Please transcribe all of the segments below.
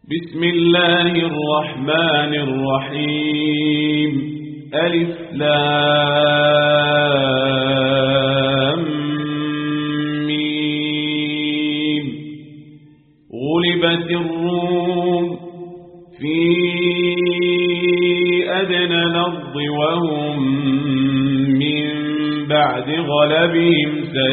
بسم الله الرحمن الرحيم ألف لام ميم غلبت الروم في أدنى الأرض وهم من بعد غلبهم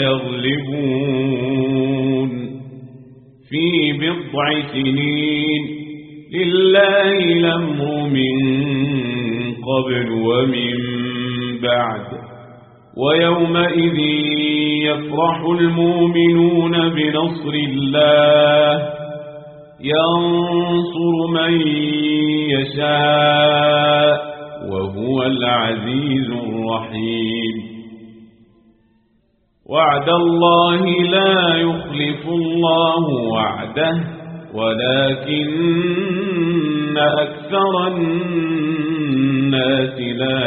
سيغلبون في بضع سنين لله الأمر من قبل ومن بعد ويومئذ يفرح المؤمنون بنصر الله ينصر من يشاء وهو العزيز الرحيم وعد الله لا يخلف الله وعده ولكن أكثر الناس لا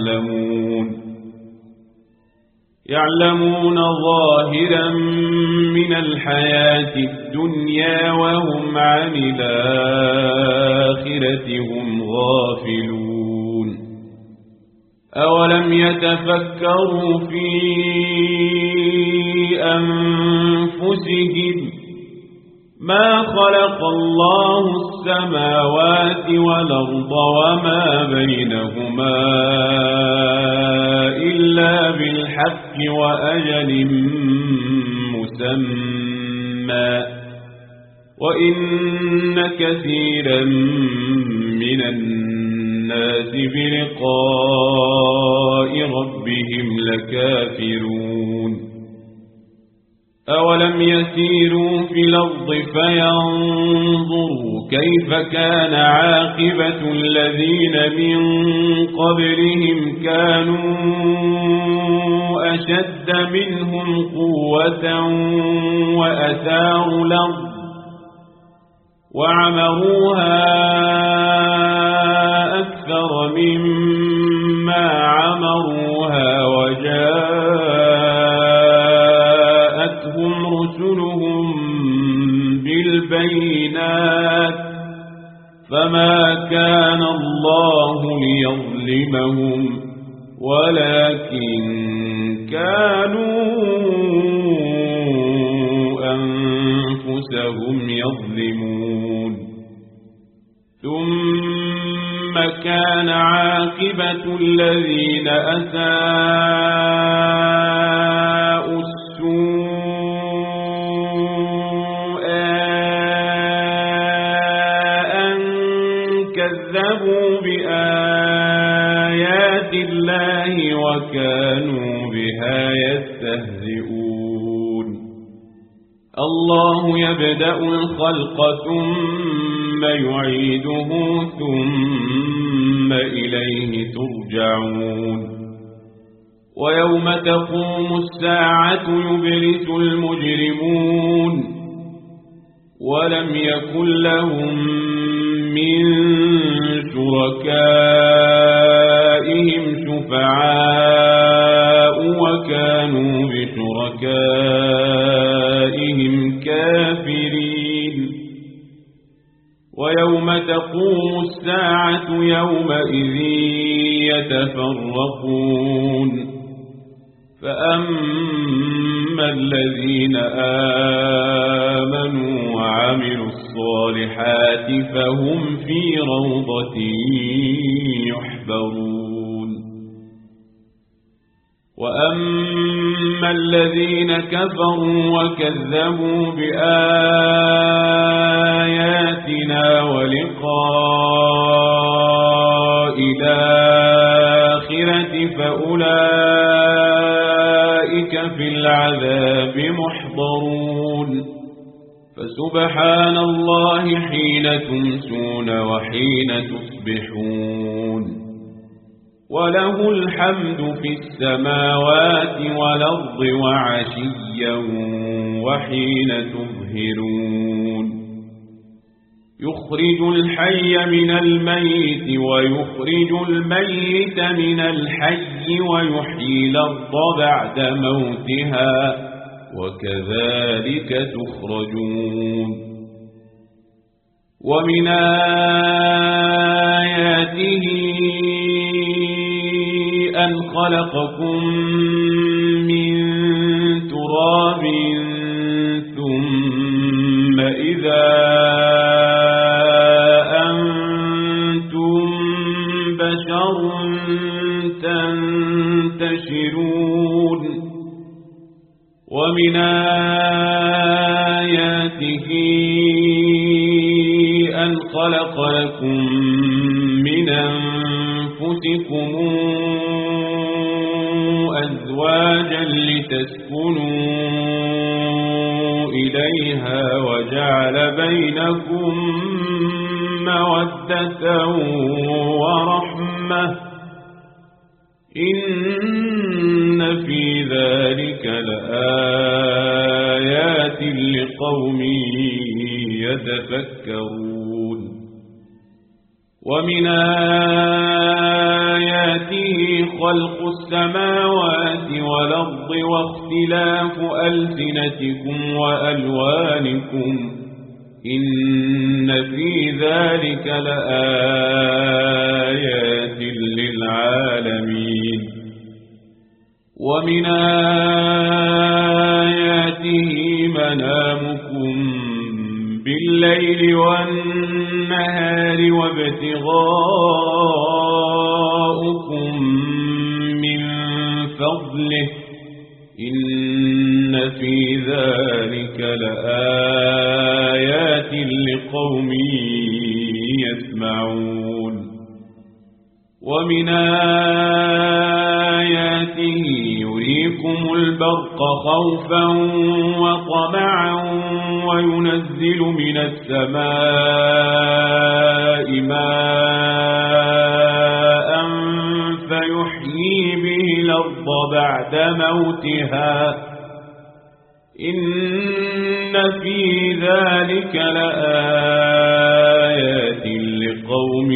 يعلمون ظاهرا من الحياة الدنيا وهم عن الآخرة هم غافلون أولم يتفكروا في أنفسهم ما خلق الله السماوات والأرض وما بينهما إلا بالحق وأجل مسمى وإن كثيرا من الناس بلقاء ربهم لكافرون أولم يسيروا في الأرض فينظروا كيف كان عاقبة الذين من قبلهم كانوا أشد منهم قوة وأثاروا الأرض وعمروها أكثر مما عمروها وجاءتهم رسلهم بالبينات فما كان الله ليظلمهم ولكن كانوا أنفسهم يظلمون ثم كان عاقبة الذين أساءوا السوء أن كذبوا بآيات الله وكانوا بها يستهزئون الله يبدأ الخلق ثم يعيده ثم إليه ترجعون ويوم تقوم الساعة يبلس المجرمون ولم يكن لهم من شركائهم شفعاء وكانوا بشركائهم كافرين ويوم تقوم الساعة يومئذ يتفرقون فأما الذين آمنوا وعملوا الصالحات فهم في روضة يحبرون وأما الذين كفروا وكذبوا بآياتنا ولقاء الآخرة فأولئك في العذاب محضرون فسبحان الله حين تمسون وحين تصبحون وله الحمد في السماوات والأرض وعشيا وحين تظهرون يخرج الحي من الميت ويخرج الميت من الحي ويحيي الأرض بعد موتها وكذلك تخرجون ومن آياته أن خلقكم من تراب ثم إذا أنتم بشر تنتشرون ومن آياته أن خلق لكم من أنفسكم أزواجا لتسكنوا إليها وجعل بينكم مودة ورحمة إن في ذلك لآيات لقوم يتفكرون ومن آياته خلق السماوات والأرض واختلاف ألسنتكم وألوانكم إن في ذلك لآيات للعالمين ومن آياته منامكم بالليل والنهار وابتغاؤكم من فضله إن في ذلك لآيات لقوم يسمعون ومن آياته يريكم البرق خوفا وطمعا وينزل من السماء ماء فيحيي به الأرض بعد موتها إن في ذلك لآيات لقوم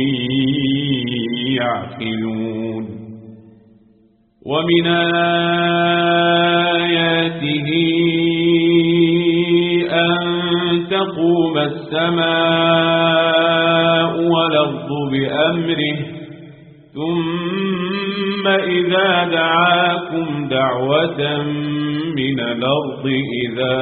يعقلون ومن آياته أن تقوم السماء والأرض بأمره ثم إذا دعاكم دعوة من الأرض إذا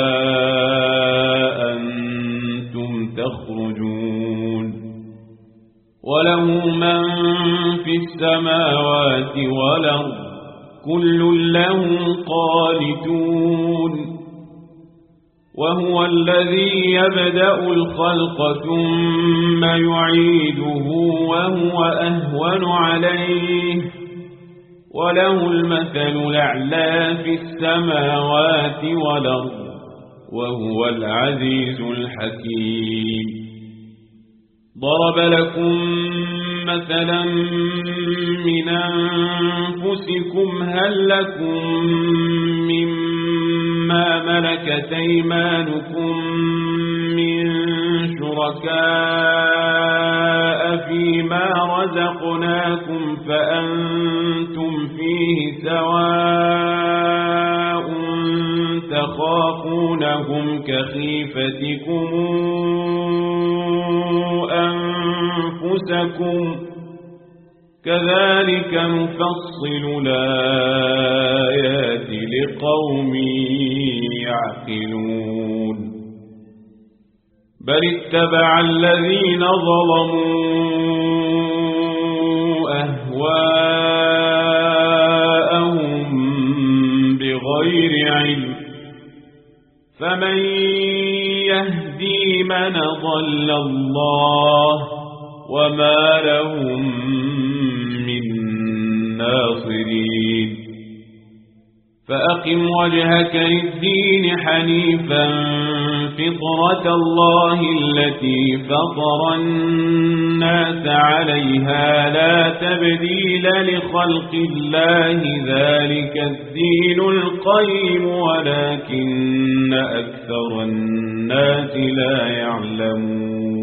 أنتم تخرجون وله من في السماوات والأرض كل له قانتون وهو الذي يبدأ الخلق ثم يعيده وهو أهون عليه وله المثل الأعلى في السماوات والأرض وهو العزيز الحكيم ضرب لكم مثلا من أنفسكم هل لكم مما ملكت أيمانكم من شركاء فيما رزقناكم فأنتم فيه سواء تخافونهم كخيفتكم أنفسكم كذلك نفصل الآيات لقوم يعقلون بل اتبع الذين ظلموا أهواءهم بغير علم فمن يهدي من ضل الله وما لهم من ناصرين فأقم وجهك للدين حنيفا فطرة الله التي فطر الناس عليها لا تبديل لخلق الله ذلك الدين القيم ولكن أكثر الناس لا يعلمون